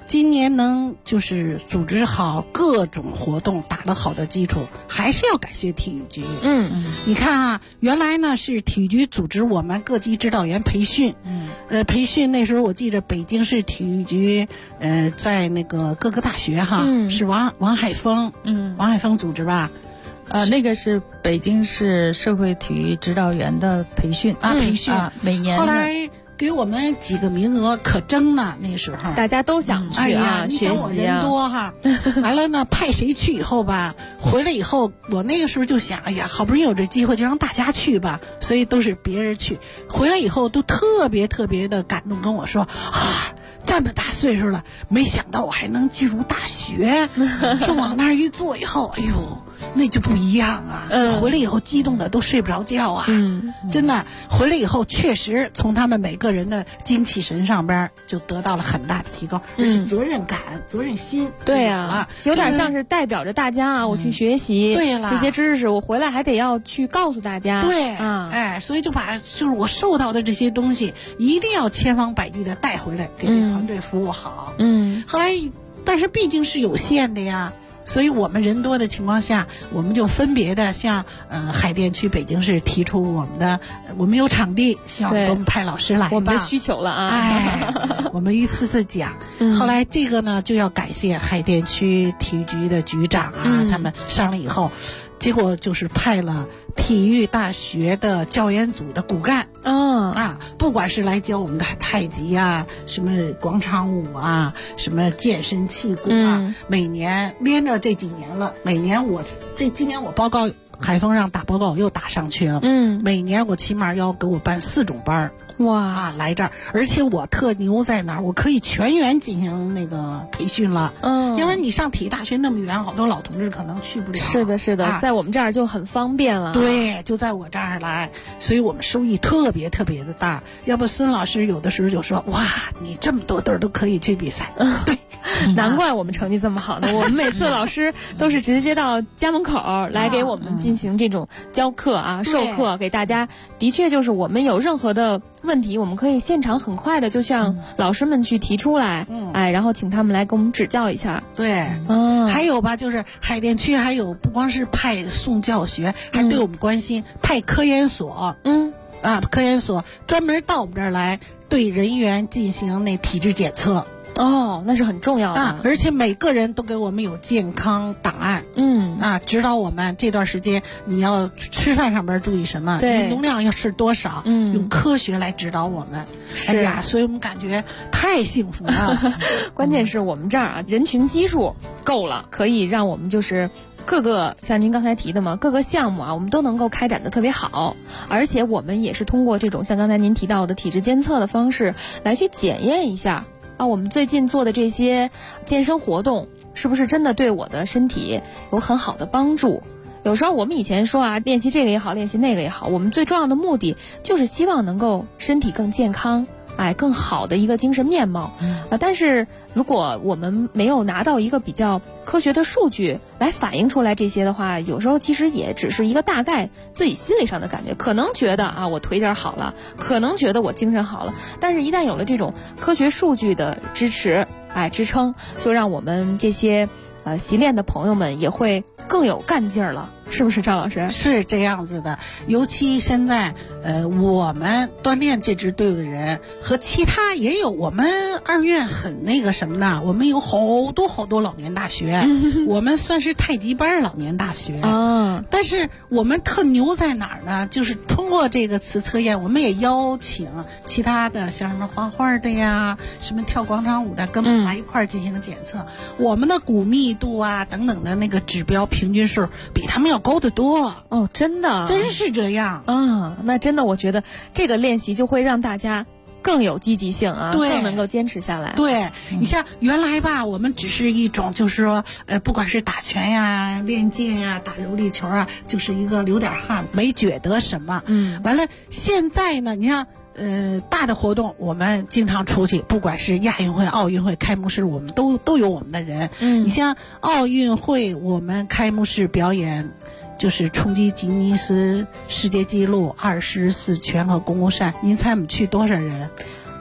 今年能就是组织好各种活动，打了好的基础，还是要感谢体育局。你看啊，原来呢是体育局组织我们各级指导员培训，培训那时候我记着北京市体育局，在那个各个大学哈，是王海峰组织吧。 那个是北京市社会体育指导员的培训培训每年。 后来给我们几个名额可争呢，那时候大家都想去学习人多哈。完了呢，派谁去以后吧，回来以后我那个时候就想，哎呀，好不容易有这机会，就让大家去吧，所以都是别人去。回来以后都特别特别的感动，跟我说这么大岁数了，没想到我还能进入大学。说往那儿一坐以后，哎呦，那就不一样啊！回来以后激动的都睡不着觉啊！真的，回来以后确实从他们每个人的精气神上边就得到了很大的提高，而且责任感、责任心。 对啊，有点像是代表着大家啊，我去学习这些知识，我回来还得要去告诉大家。 对啊，所以就把就是我受到的这些东西，一定要千方百计的带回来，给这团队服务好。后来，但是毕竟是有限的呀。所以我们人多的情况下，我们就分别的向海淀区北京市提出我们有场地，希望给我们派老师来吧， 我们的需求了啊。 我们一次次讲。后来这个呢，就要感谢海淀区体育局的局长啊，他们上来以后，结果就是派了体育大学的教研组的骨干不管是来教我们的太极啊，什么广场舞啊，什么健身气功啊，每年连着这几年了，每年今年我报告海峰让打报告，我又打上去了。每年我起码要给我办4种班来这儿，而且我特牛在哪儿？我可以全员进行那个培训了。因为你上体育大学那么远，好多老同志可能去不了。 是的，在我们这儿就很方便了。 对，就在我这儿来，所以我们收益特别特别的大。要不孙老师有的时候就说：“哇，你这么多队都可以去比赛。”对。 难怪我们成绩这么好呢。我们每次老师都是直接到家门口来给我们进行这种教课授课给大家。的确就是我们有任何的问题，我们可以现场很快的就向老师们去提出来，然后请他们来给我们指教一下。 对，还有吧，就是海淀区还有不光是派送教学，还对我们关心，派科研所，科研所专门到我们这儿来对人员进行那体质检测。 那是很重要的而且每个人都给我们有健康档案，指导我们这段时间你要吃饭上边注意什么，运动量要是多少，用科学来指导我们。哎呀，所以我们感觉太幸福了。 关键是我们这儿人群基数够了，可以让我们就是各个像您刚才提的嘛，各个项目我们都能够开展的特别好，而且我们也是通过这种像刚才您提到的体质监测的方式来去检验一下我们最近做的这些健身活动是不是真的对我的身体有很好的帮助。有时候我们以前说练习这个也好，练习那个也好，我们最重要的目的就是希望能够身体更健康，更好的一个精神面貌。但是如果我们没有拿到一个比较科学的数据来反映出来这些的话，有时候其实也只是一个大概自己心理上的感觉，可能觉得我腿脚好了，可能觉得我精神好了，但是一旦有了这种科学数据的支持支撑，就让我们这些习练的朋友们也会更有干劲儿了。是不是赵老师？ 是这样子的，尤其现在我们锻炼这支队伍的人和其他也有，我们二院很那个什么的，我们有好多老年大学，我们算是太极班老年大学但是我们特牛在哪儿呢？就是通过这个次测验，我们也邀请其他的像什么画画的呀，什么跳广场舞的，跟我们来一块儿进行检测，我们的骨密度等等的那个指标平均数比他们要高得多。 真的， 真是这样那真的我觉得这个练习就会让大家更有积极性对， 更能够坚持下来。 对，你像原来吧，我们只是一种就是说不管是打拳呀、练剑呀、打柔力球就是一个流点汗，没觉得什么完了现在呢，你像大的活动我们经常出去，不管是亚运会、奥运会开幕式，我们都有我们的人你像奥运会我们开幕式表演就是冲击吉尼斯世界纪录24拳和公共扇，您猜我们去多少人？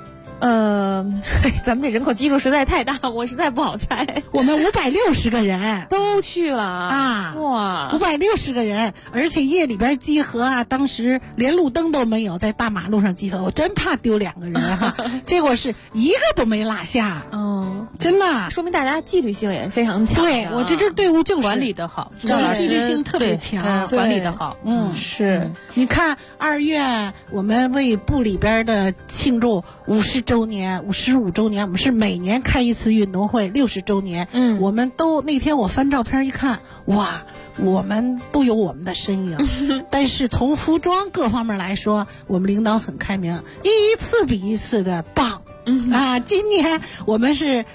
咱们这人口基数实在太大，我实在不好猜。 我们560个人都去了啊！ 哇，560个人，而且夜里边集合啊，当时连路灯都没有，在大马路上集合，我真怕丢2个人哈。结果是一个都没落下，真的， 说明大家纪律性也非常强。 对，我这支队伍就是管理的好， 纪律性特别强， 管理的好。 是。 你看2月我们为部里边的庆祝50周年、55周年，我们是每年开一次运动会，60周年。我们都那天我翻照片一看，哇，我们都有我们的身影。但是从服装各方面来说，我们领导很开明，一次比一次的棒。今年我们是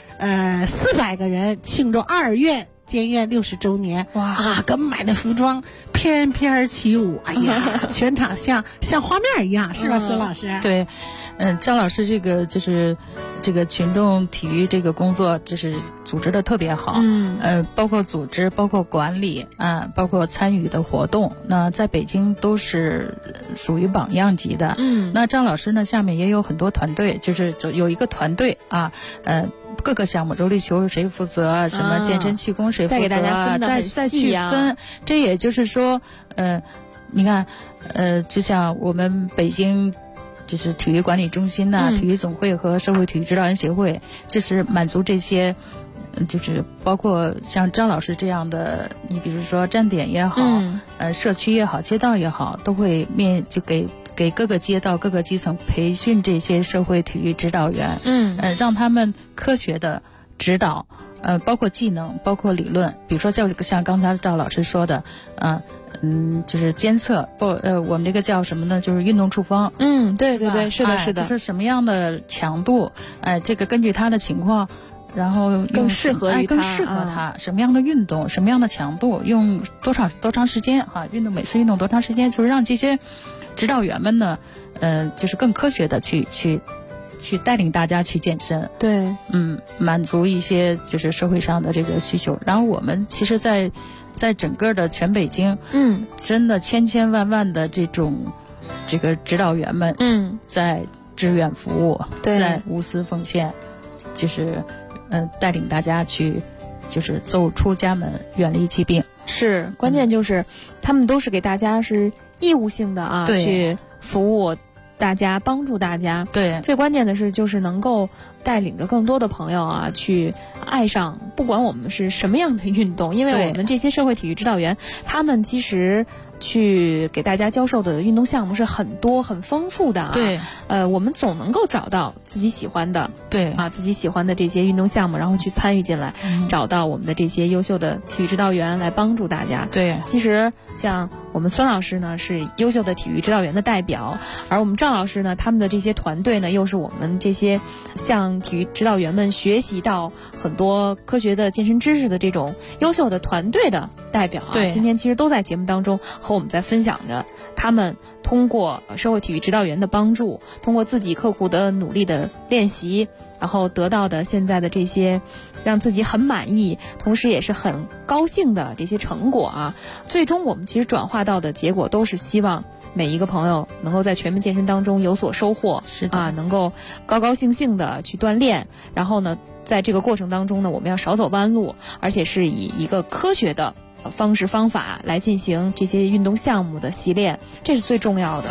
400个人庆祝2月监院60周年，哇，给我们买的服装翩翩起舞，哎呀，全场像画面一样，是吧，孙老师？ 对，张老师这个就是这个群众体育这个工作就是组织的特别好，包括组织，包括管理啊，包括参与的活动，那在北京都是属于榜样级的。那张老师呢，下面也有很多团队，就是有一个团队啊，各个项目，柔力球谁负责，什么健身气功谁负责， 再给大家分得很再细啊。 去分，这也就是说，你看，就像我们北京。就是体育管理中心呐、体育总会和社会体育指导员协会，就是满足这些，就是包括像张老师这样的，你比如说站点也好，社区也好，街道也好，都会就给各个街道、各个基层培训这些社会体育指导员，让他们科学的指导。包括技能，包括理论，比如说像刚才赵老师说的，就是监测，我们这个叫什么呢？就是运动处方。 对对对，是的，是的。 就是什么样的强度，这个根据他的情况，然后更适合于他， 更适合他什么样的运动，什么样的强度，用多长时间啊？每次运动多长时间，就是让这些指导员们呢，就是更科学的去带领大家去健身， 对， 满足一些就是社会上的这个需求。然后我们其实在整个的全北京，真的千万的这个指导员们，在志愿服务，在无私奉献，就是带领大家去，就是走出家门，远离疾病。 是，关键就是他们都是给大家是义务性的啊，去服务大家，帮助大家。 对， 最关键的是就是能够带领着更多的朋友啊，去爱上不管我们是什么样的运动，因为我们这些社会体育指导员，他们其实去给大家教授的运动项目是很多很丰富的啊。 对， 我们总能够找到自己喜欢的， 对啊， 自己喜欢的这些运动项目，然后去参与进来，找到我们的这些优秀的体育指导员来帮助大家。 对， 其实像我们孙老师呢是优秀的体育指导员的代表，而我们赵老师呢，他们的这些团队呢，又是我们这些向体育指导员们学习到很多科学的健身知识的这种优秀的团队的代表啊。 对， 今天其实都在节目当中和我们在分享着他们通过社会体育指导员的帮助，通过自己刻苦的努力的练习，然后得到的现在的这些让自己很满意，同时也是很高兴的这些成果啊。最终我们其实转化到的结果都是希望每一个朋友能够在全民健身当中有所收获， 是的啊， 能够高高兴兴的去锻炼，然后呢，在这个过程当中呢，我们要少走弯路，而且是以一个科学的方式方法来进行这些运动项目的习练，这是最重要的。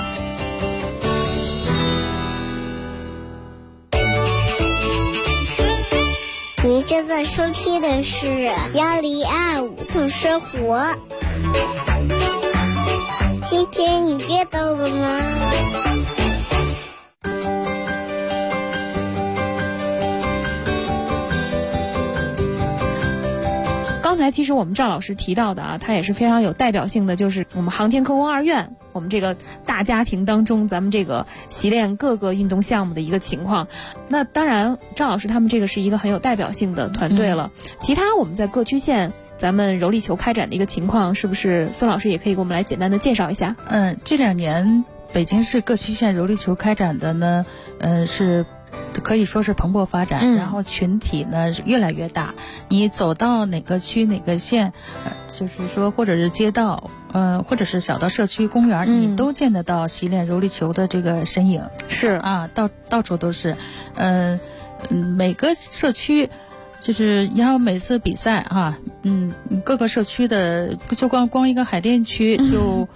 您正在收听的是1025度生活。今天你阅到了吗？ 刚才其实我们赵老师提到的啊，他也是非常有代表性的，就是我们航天科工2院，我们这个大家庭当中，咱们这个习练各个运动项目的一个情况。那当然，赵老师他们这个是一个很有代表性的团队了。其他我们在各区县，咱们柔力球开展的一个情况，是不是孙老师也可以给我们来简单的介绍一下？ 这2年北京市各区县柔力球开展的呢，是可以说是蓬勃发展，然后群体呢越来越大。你走到哪个区哪个县，就是说或者是街道，或者是小到社区公园，你都见得到习练柔力球的这个身影。 是啊，到处都是。每个社区。就是要每次比赛啊，各个社区的就光一个海淀区就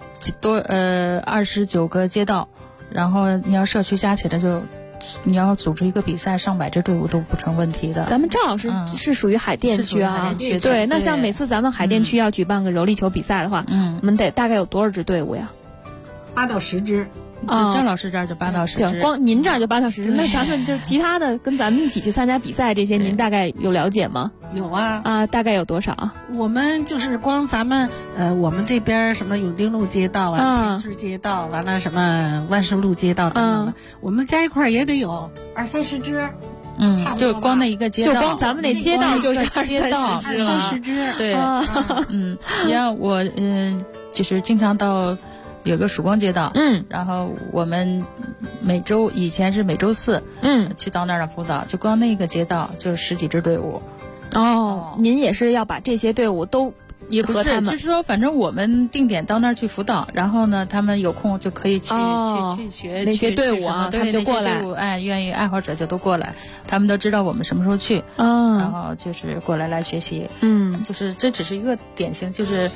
29个街道，然后你要社区加起来你要组织一个比赛，上百支队伍都不成问题的。 咱们正好是属于海淀区啊，对。那像每次咱们海淀区要举办个柔力球比赛的话，我们得大概有多少支队伍呀 ？8到10支。 郑老师这儿就8到10支， 光您这儿就8到10支。那咱们就其他的跟咱们一起去参加比赛这些，您大概有了解吗？ 有啊， 大概有多少啊？ 我们就是光咱们我们这边什么永定路街道啊、平村街道，完了什么万寿路街道等等的，我们加一块也得有20-30支。 就光那一个街道， 就光咱们那街道就 20-30支了 ，20-30支。 对，你看我就是经常到。有个曙光街道，然后我们以前是每周4，去到那儿辅导，就光那个街道就10几支队伍。 您也是要把这些队伍都也不是，就是说反正我们定点到那儿去辅导，然后呢，他们有空就可以去学那些队伍啊，他们就过来， 愿意爱好者就都过来，他们都知道我们什么时候去，然后就是过来学习，就是这只是一个典型，就是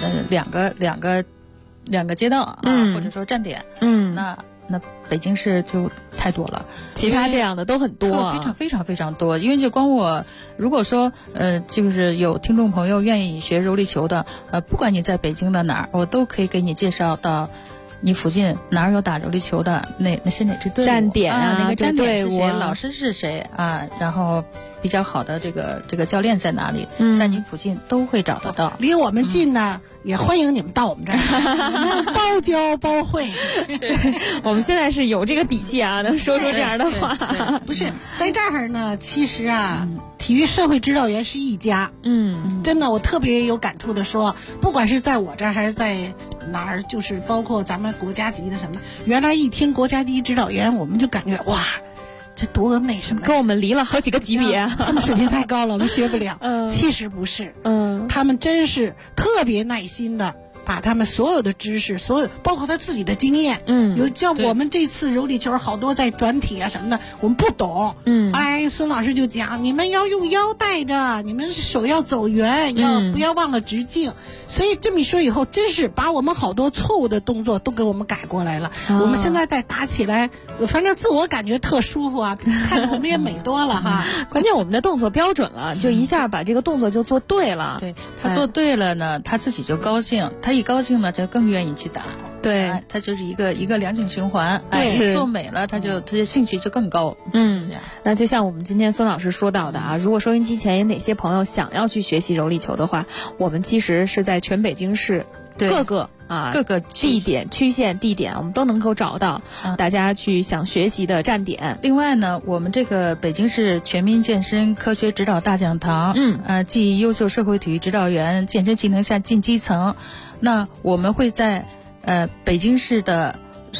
两个街道啊，或者说站点，那北京市就太多了， 其他这样的都很多， 非常非常非常多。因为就光我，如果说就是有听众朋友愿意学柔力球的，不管你在北京的哪儿，我都可以给你介绍到你附近哪儿有打柔力球的，那是哪支队伍站点啊， 那个站点是谁，老师是谁啊，然后比较好的这个教练在哪里，在你附近都会找得到。 离我们近呢。也欢迎你们到我们这儿，我们包教包会。 我们现在是有这个底气啊，能说出这样的话。 不是在这儿呢，其实啊，体育社会指导员是一家。真的，我特别有感触的说，不管是在我这儿还是在哪儿，就是包括咱们国家级的什么，原来一听国家级指导员，我们就感觉哇。这多那什么， 跟我们离了好几个级别， 他们水平太高了，我们学不了。其实不是，他们真是特别耐心的，把他们所有的知识，包括他自己的经验，有叫我们这次柔力球好多在转体啊什么的，我们不懂，孙老师就讲，你们要用腰带着，你们手要走圆，不要忘了直径。所以这么一说以后，真是把我们好多错误的动作都给我们改过来了。我们现在再打起来，反正自我感觉特舒服啊，看着我们也美多了哈。 关键我们的动作标准了，就一下把这个动作就做对了。 对，他做对了呢，他自己就高兴，他一高兴呢，就更愿意去打。 对， 他就是一个良性循环。做美了，他的兴趣就更高。 那就像我们今天孙老师说到的啊，如果收音机前有哪些朋友想要去学习柔力球的话，我们其实是在全北京市各个地点、区县、地点，我们都能够找到大家去想学习的站点。 另外呢，我们这个北京市全民健身科学指导大讲堂，继优秀社会体育指导员健身技能下进基层，那我们会在北京市的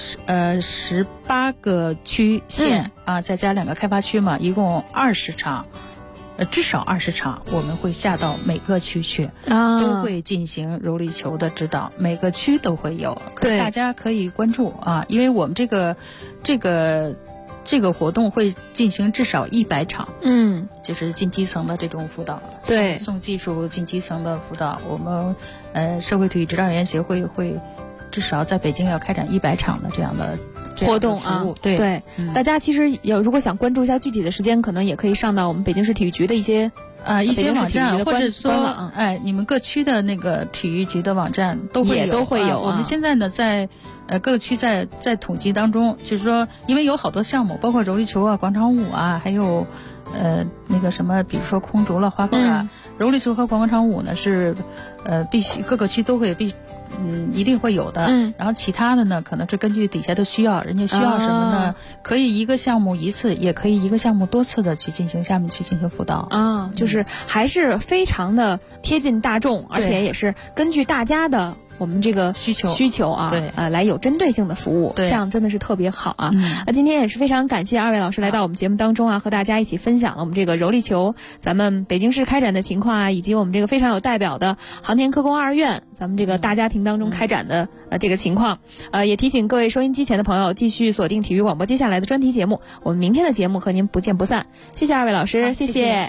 18个区县再加2个开发区嘛，一共20场。至少20场，我们会下到每个区去，都会进行柔力球的指导，每个区都会有， 对， 大家可以关注啊，因为我们这个活动会进行至少100场，就是进基层的这种辅导， 对， 送技术进基层的辅导，我们社会体育指导员协会会至少在北京要开展100场的这样的活动啊，对，大家其实如果想关注一下具体的时间，可能也可以上到我们北京市体育局的一些网站，或者说你们各区的那个体育局的网站都会有。我们现在呢在各区在统计当中，就是说因为有好多项目，包括柔力球啊、广场舞啊，还有那个什么，比如说空竹了、花钩啊，柔力球和广场舞呢是必须各个区都会一定会有的。然后其他的呢，可能是根据底下的需要，人家需要什么呢？可以一个项目一次，也可以一个项目多次的去进行辅导就是还是非常的贴近大众，而且也是根据大家的我们这个需求啊， 对， 来有针对性的服务， 对， 这样真的是特别好啊。今天也是非常感谢2位老师来到我们节目当中啊，和大家一起分享了我们这个柔力球咱们北京市开展的情况啊，以及我们这个非常有代表的航天科工2院咱们这个大家庭当中开展的这个情况。也提醒各位收音机前的朋友继续锁定体育广播接下来的专题节目，我们明天的节目和您不见不散。谢谢2位老师，谢谢。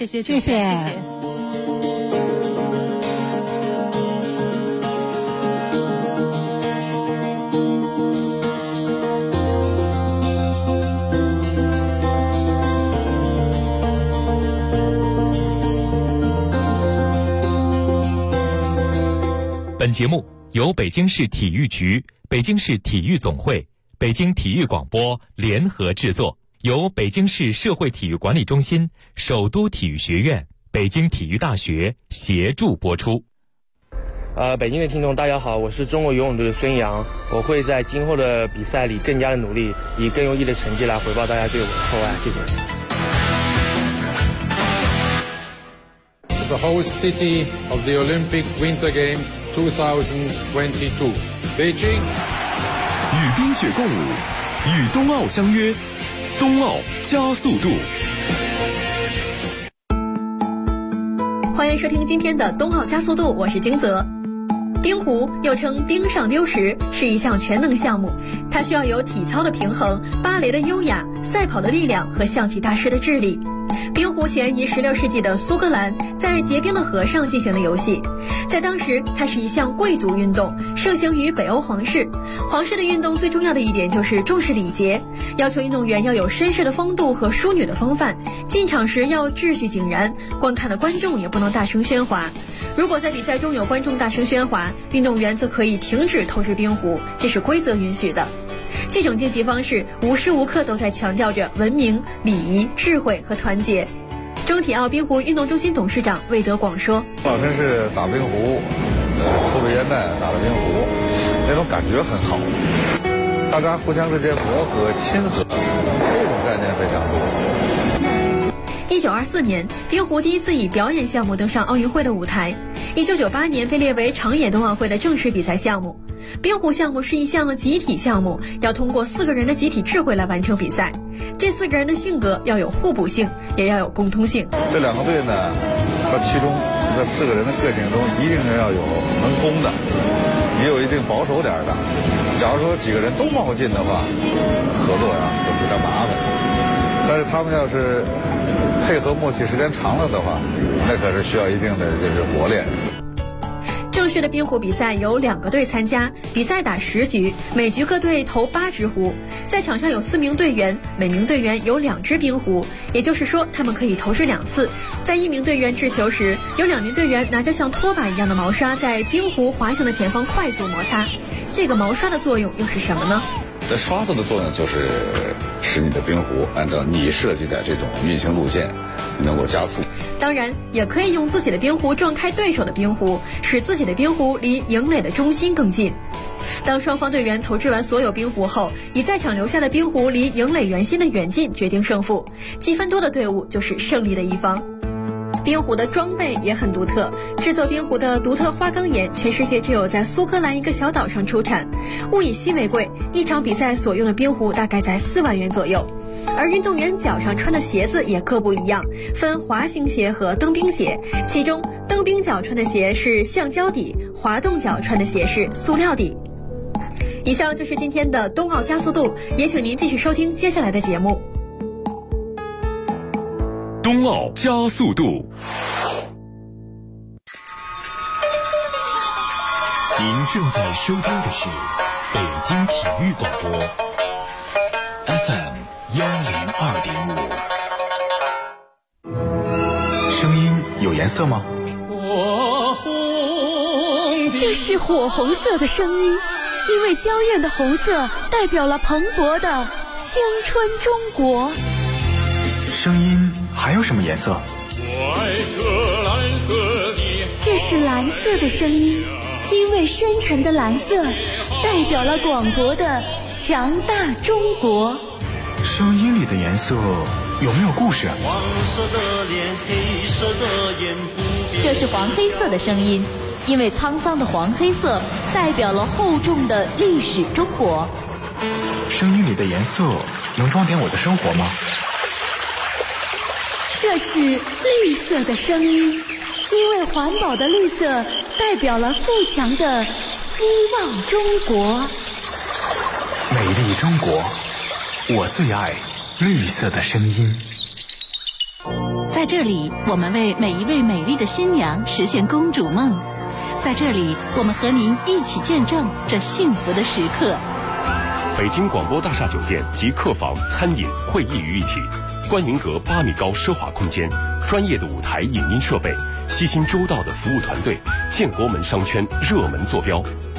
本节目由北京市体育局、北京市体育总会、北京体育广播联合制作，由北京市社会体育管理中心、首都体育学院、北京体育大学协助播出。 北京的听众大家好，我是中国游泳队的孙杨，我会在今后的比赛里更加的努力，以更优异的成绩来回报大家对我的厚爱，谢谢。 The host city of the Olympic Winter Games 2022, Beijing. 与冰雪共舞，与冬奥相约，冬奥加速度。 欢迎收听今天的冬奥加速度，我是金泽。冰壶又称冰上溜石，是一项全能项目，它需要有体操的平衡、芭蕾的优雅、赛跑的力量和象棋大师的智力。冰壶起源于16世纪的苏格兰，在结冰的河上进行的游戏。在当时，它是一项贵族运动，盛行于北欧皇室。皇室的运动最重要的一点就是重视礼节，要求运动员要有绅士的风度和淑女的风范，进场时要秩序井然，观看的观众也不能大声喧哗。如果在比赛中有观众大声喧哗，运动员则可以停止投掷冰壶，这是规则允许的。这种竞技方式无时无刻都在强调着文明、礼仪、智慧和团结。中体奥冰壶运动中心董事长魏德广说：“ 老真是打冰壶，抽着烟袋打着冰壶，那种感觉很好，大家互相之间磨合、亲和，这种概念非常多。” 1924年，冰壶第一次以表演项目登上奥运会的舞台。1998年被列为长野冬奥会的正式比赛项目。冰壶项目是一项集体项目，要通过4个人的集体智慧来完成比赛。这4个人的性格要有互补性，也要有共通性。 这2个队呢，它其中这4个人的个性中，一定要有能攻的，也有一定保守点的。假如说几个人都冒进的话，合作呀就比较麻烦。但是他们要是配合默契时间长了的话，那可是需要一定的磨练。 正式的冰壶比赛有2个队参加，比赛打10局，每局各队投8只壶。在场上有4名队员，每名队员有2只冰壶，也就是说他们可以投掷2次。在1名队员掷球时，有2名队员拿着像拖把一样的毛刷在冰壶滑行的前方快速摩擦。这个毛刷的作用又是什么呢？ 这刷子的作用就是使你的冰壶按照你设计的这种运行路线能够加速。 当然也可以用自己的冰壶撞开对手的冰壶，使自己的冰壶离营垒的中心更近。当双方队员投掷完所有冰壶后，以在场留下的冰壶离营垒圆心的远近决定胜负，积分多的队伍就是胜利的一方。冰壶的装备也很独特，制作冰壶的独特花岗岩全世界只有在苏格兰一个小岛上出产，物以稀为贵，一场比赛所用的冰壶大概在4万元左右。而运动员脚上穿的鞋子也各不一样，分滑行鞋和蹬冰鞋，其中蹬冰脚穿的鞋是橡胶底，滑动脚穿的鞋是塑料底。以上就是今天的冬奥加速度，也请您继续收听接下来的节目。 冬奥加速度。 您正在收听的是北京体育广播 FM 102.5。声音有颜色吗？ 这是火红色的声音，因为娇艳的红色代表了蓬勃的青春中国。 声音还有什么颜色？ 这是蓝色的声音，因为深沉的蓝色代表了广博的强大中国。 声音里的颜色有没有故事？ 这是黄黑色的声音， 因为沧桑的黄黑色代表了厚重的历史中国。 声音里的颜色能装点我的生活吗？ 这是绿色的声音，因为环保的绿色代表了富强的希望中国。 美丽中国，我最爱绿色的声音。 在这里，我们为每一位美丽的新娘实现公主梦。在这里，我们和您一起见证这幸福的时刻。 北京广播大厦酒店及客房、餐饮、会议于一体，观云阁8米高奢华空间，专业的舞台影音设备，悉心周到的服务团队，建国门商圈热门坐标。